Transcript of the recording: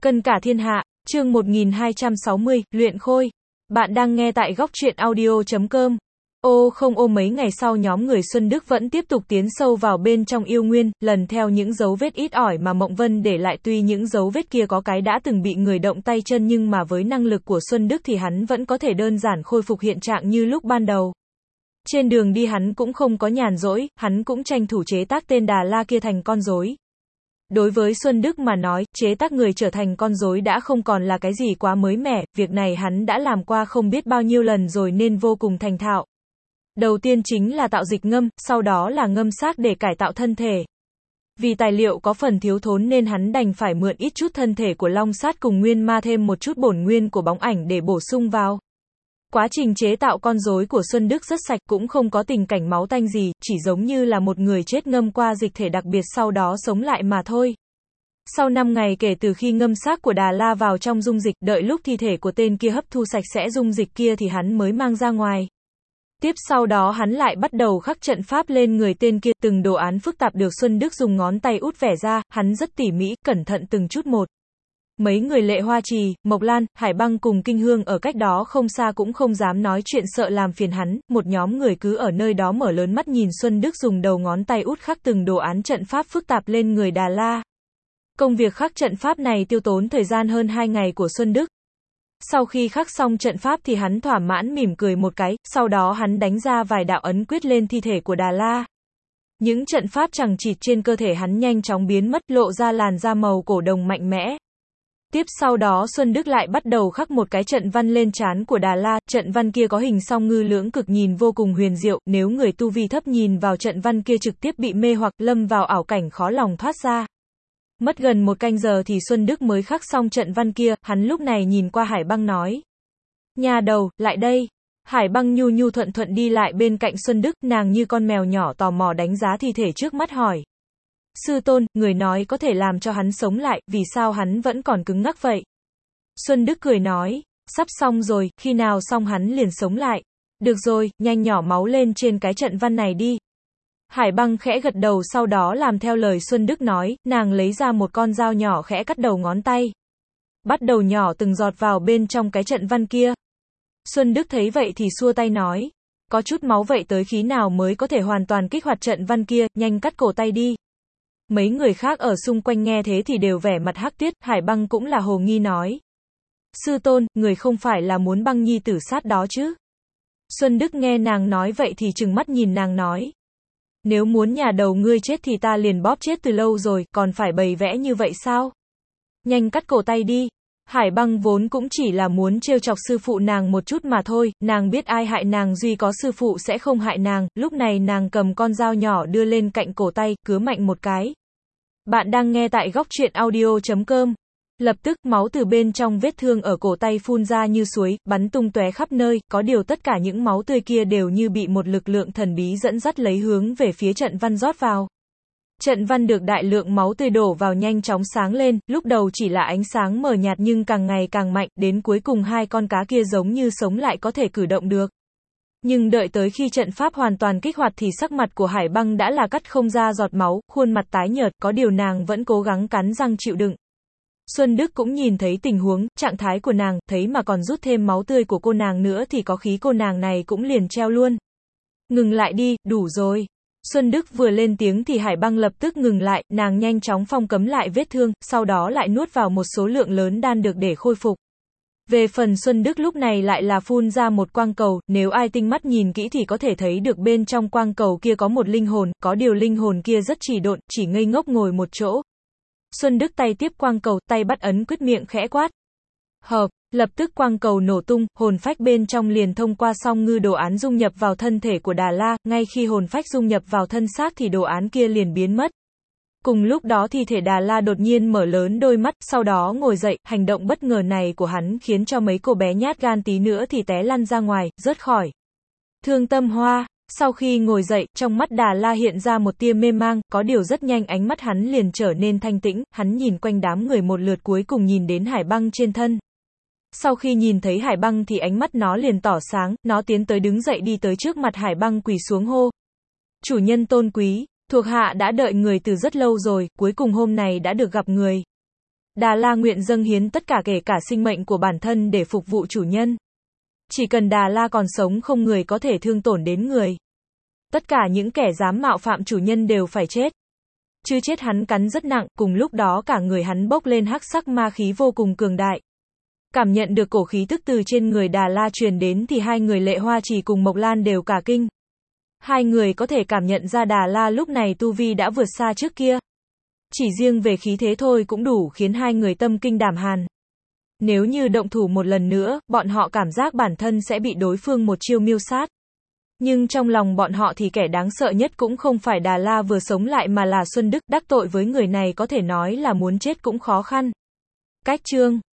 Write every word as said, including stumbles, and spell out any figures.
Cân cả thiên hạ, chương một nghìn hai trăm sáu mươi, luyện khôi. Bạn đang nghe tại góc truyện audio chấm com. Ô không ô mấy ngày sau nhóm người Xuân Đức vẫn tiếp tục tiến sâu vào bên trong yêu nguyên, lần theo những dấu vết ít ỏi mà Mộng Vân để lại, tuy những dấu vết kia có cái đã từng bị người động tay chân nhưng mà với năng lực của Xuân Đức thì hắn vẫn có thể đơn giản khôi phục hiện trạng như lúc ban đầu. Trên đường đi hắn cũng không có nhàn rỗi, hắn cũng tranh thủ chế tác tên Đà La kia thành con rối. Đối với Xuân Đức mà nói, chế tác người trở thành con rối đã không còn là cái gì quá mới mẻ, việc này hắn đã làm qua không biết bao nhiêu lần rồi nên vô cùng thành thạo. Đầu tiên chính là tạo dịch ngâm, sau đó là ngâm xác để cải tạo thân thể. Vì tài liệu có phần thiếu thốn nên hắn đành phải mượn ít chút thân thể của Long Sát cùng Nguyên Ma thêm một chút bổn nguyên của bóng ảnh để bổ sung vào. Quá trình chế tạo con rối của Xuân Đức rất sạch, cũng không có tình cảnh máu tanh gì, chỉ giống như là một người chết ngâm qua dịch thể đặc biệt sau đó sống lại mà thôi. Sau năm ngày kể từ khi ngâm xác của Đà La vào trong dung dịch, đợi lúc thi thể của tên kia hấp thu sạch sẽ dung dịch kia thì hắn mới mang ra ngoài. Tiếp sau đó hắn lại bắt đầu khắc trận pháp lên người tên kia, từng đồ án phức tạp được Xuân Đức dùng ngón tay út vẽ ra, hắn rất tỉ mỉ, cẩn thận từng chút một. Mấy người Lệ Hoa Trì, Mộc Lan, Hải Băng cùng Kinh Hương ở cách đó không xa cũng không dám nói chuyện sợ làm phiền hắn, một nhóm người cứ ở nơi đó mở lớn mắt nhìn Xuân Đức dùng đầu ngón tay út khắc từng đồ án trận pháp phức tạp lên người Đà La. Công việc khắc trận pháp này tiêu tốn thời gian hơn hai ngày của Xuân Đức. Sau khi khắc xong trận pháp thì hắn thỏa mãn mỉm cười một cái, sau đó hắn đánh ra vài đạo ấn quyết lên thi thể của Đà La. Những trận pháp chằng chịt trên cơ thể hắn nhanh chóng biến mất, lộ ra làn da màu cổ đồng mạnh mẽ. Tiếp sau đó Xuân Đức lại bắt đầu khắc một cái trận văn lên trán của Đà La, trận văn kia có hình song ngư lưỡng cực nhìn vô cùng huyền diệu, nếu người tu vi thấp nhìn vào trận văn kia trực tiếp bị mê hoặc, lâm vào ảo cảnh khó lòng thoát ra. Mất gần một canh giờ thì Xuân Đức mới khắc xong trận văn kia, hắn lúc này nhìn qua Hải Băng nói. Nhà đầu, lại đây. Hải Băng nhu nhu thuận thuận đi lại bên cạnh Xuân Đức, nàng như con mèo nhỏ tò mò đánh giá thi thể trước mắt hỏi. Sư tôn, người nói có thể làm cho hắn sống lại, vì sao hắn vẫn còn cứng ngắc vậy? Xuân Đức cười nói, sắp xong rồi, khi nào xong hắn liền sống lại. Được rồi, nhanh nhỏ máu lên trên cái trận văn này đi. Hải Băng khẽ gật đầu sau đó làm theo lời Xuân Đức nói, nàng lấy ra một con dao nhỏ khẽ cắt đầu ngón tay. Bắt đầu nhỏ từng giọt vào bên trong cái trận văn kia. Xuân Đức thấy vậy thì xua tay nói, có chút máu vậy tới khi nào mới có thể hoàn toàn kích hoạt trận văn kia, nhanh cắt cổ tay đi. Mấy người khác ở xung quanh nghe thế thì đều vẻ mặt hắc tuyết, Hải Băng cũng là hồ nghi nói. Sư tôn, người không phải là muốn Băng nhi tử sát đó chứ? Xuân Đức nghe nàng nói vậy thì trừng mắt nhìn nàng nói. Nếu muốn nhà đầu ngươi chết thì ta liền bóp chết từ lâu rồi, còn phải bày vẽ như vậy sao? Nhanh cắt cổ tay đi. Hải Băng vốn cũng chỉ là muốn trêu chọc sư phụ nàng một chút mà thôi, nàng biết ai hại nàng duy có sư phụ sẽ không hại nàng, lúc này nàng cầm con dao nhỏ đưa lên cạnh cổ tay, cứa mạnh một cái. Bạn đang nghe tại góc truyện audio chấm com. Lập tức, máu từ bên trong vết thương ở cổ tay phun ra như suối, bắn tung tóe khắp nơi, có điều tất cả những máu tươi kia đều như bị một lực lượng thần bí dẫn dắt lấy hướng về phía trận văn rót vào. Trận văn được đại lượng máu tươi đổ vào nhanh chóng sáng lên, lúc đầu chỉ là ánh sáng mờ nhạt nhưng càng ngày càng mạnh, đến cuối cùng hai con cá kia giống như sống lại có thể cử động được. Nhưng đợi tới khi trận pháp hoàn toàn kích hoạt thì sắc mặt của Hải Băng đã là cắt không ra giọt máu, khuôn mặt tái nhợt, có điều nàng vẫn cố gắng cắn răng chịu đựng. Xuân Đức cũng nhìn thấy tình huống, trạng thái của nàng, thấy mà còn rút thêm máu tươi của cô nàng nữa thì có khí cô nàng này cũng liền treo luôn. Ngừng lại đi, đủ rồi. Xuân Đức vừa lên tiếng thì Hải Băng lập tức ngừng lại, nàng nhanh chóng phong cấm lại vết thương, sau đó lại nuốt vào một số lượng lớn đan được để khôi phục. Về phần Xuân Đức lúc này lại là phun ra một quang cầu, nếu ai tinh mắt nhìn kỹ thì có thể thấy được bên trong quang cầu kia có một linh hồn, có điều linh hồn kia rất trì độn, chỉ ngây ngốc ngồi một chỗ. Xuân Đức tay tiếp quang cầu, tay bắt ấn quyết miệng khẽ quát. Hợp, lập tức quang cầu nổ tung, hồn phách bên trong liền thông qua song ngư đồ án dung nhập vào thân thể của Đà La, ngay khi hồn phách dung nhập vào thân xác thì đồ án kia liền biến mất. Cùng lúc đó thi thể Đà La đột nhiên mở lớn đôi mắt, sau đó ngồi dậy, hành động bất ngờ này của hắn khiến cho mấy cô bé nhát gan tí nữa thì té lăn ra ngoài, rớt khỏi. Thương Tâm Hoa. Sau khi ngồi dậy, trong mắt Đà La hiện ra một tia mê mang, có điều rất nhanh ánh mắt hắn liền trở nên thanh tĩnh, hắn nhìn quanh đám người một lượt cuối cùng nhìn đến Hải Băng trên thân. Sau khi nhìn thấy Hải Băng thì ánh mắt nó liền tỏ sáng, nó tiến tới đứng dậy đi tới trước mặt Hải Băng quỳ xuống hô. Chủ nhân tôn quý, thuộc hạ đã đợi người từ rất lâu rồi, cuối cùng hôm nay đã được gặp người. Đà La nguyện dâng hiến tất cả kể cả sinh mệnh của bản thân để phục vụ chủ nhân. Chỉ cần Đà La còn sống không người có thể thương tổn đến người. Tất cả những kẻ dám mạo phạm chủ nhân đều phải chết. Chứ chết hắn cắn rất nặng, cùng lúc đó cả người hắn bốc lên hắc sắc ma khí vô cùng cường đại. Cảm nhận được cổ khí tức từ trên người Đà La truyền đến thì hai người Lệ Hoa Chỉ cùng Mộc Lan đều cả kinh. Hai người có thể cảm nhận ra Đà La lúc này tu vi đã vượt xa trước kia. Chỉ riêng về khí thế thôi cũng đủ khiến hai người tâm kinh đảm hàn. Nếu như động thủ một lần nữa, bọn họ cảm giác bản thân sẽ bị đối phương một chiêu miêu sát. Nhưng trong lòng bọn họ thì kẻ đáng sợ nhất cũng không phải Đà La vừa sống lại mà là Xuân Đức, đắc tội với người này có thể nói là muốn chết cũng khó khăn. Cách chương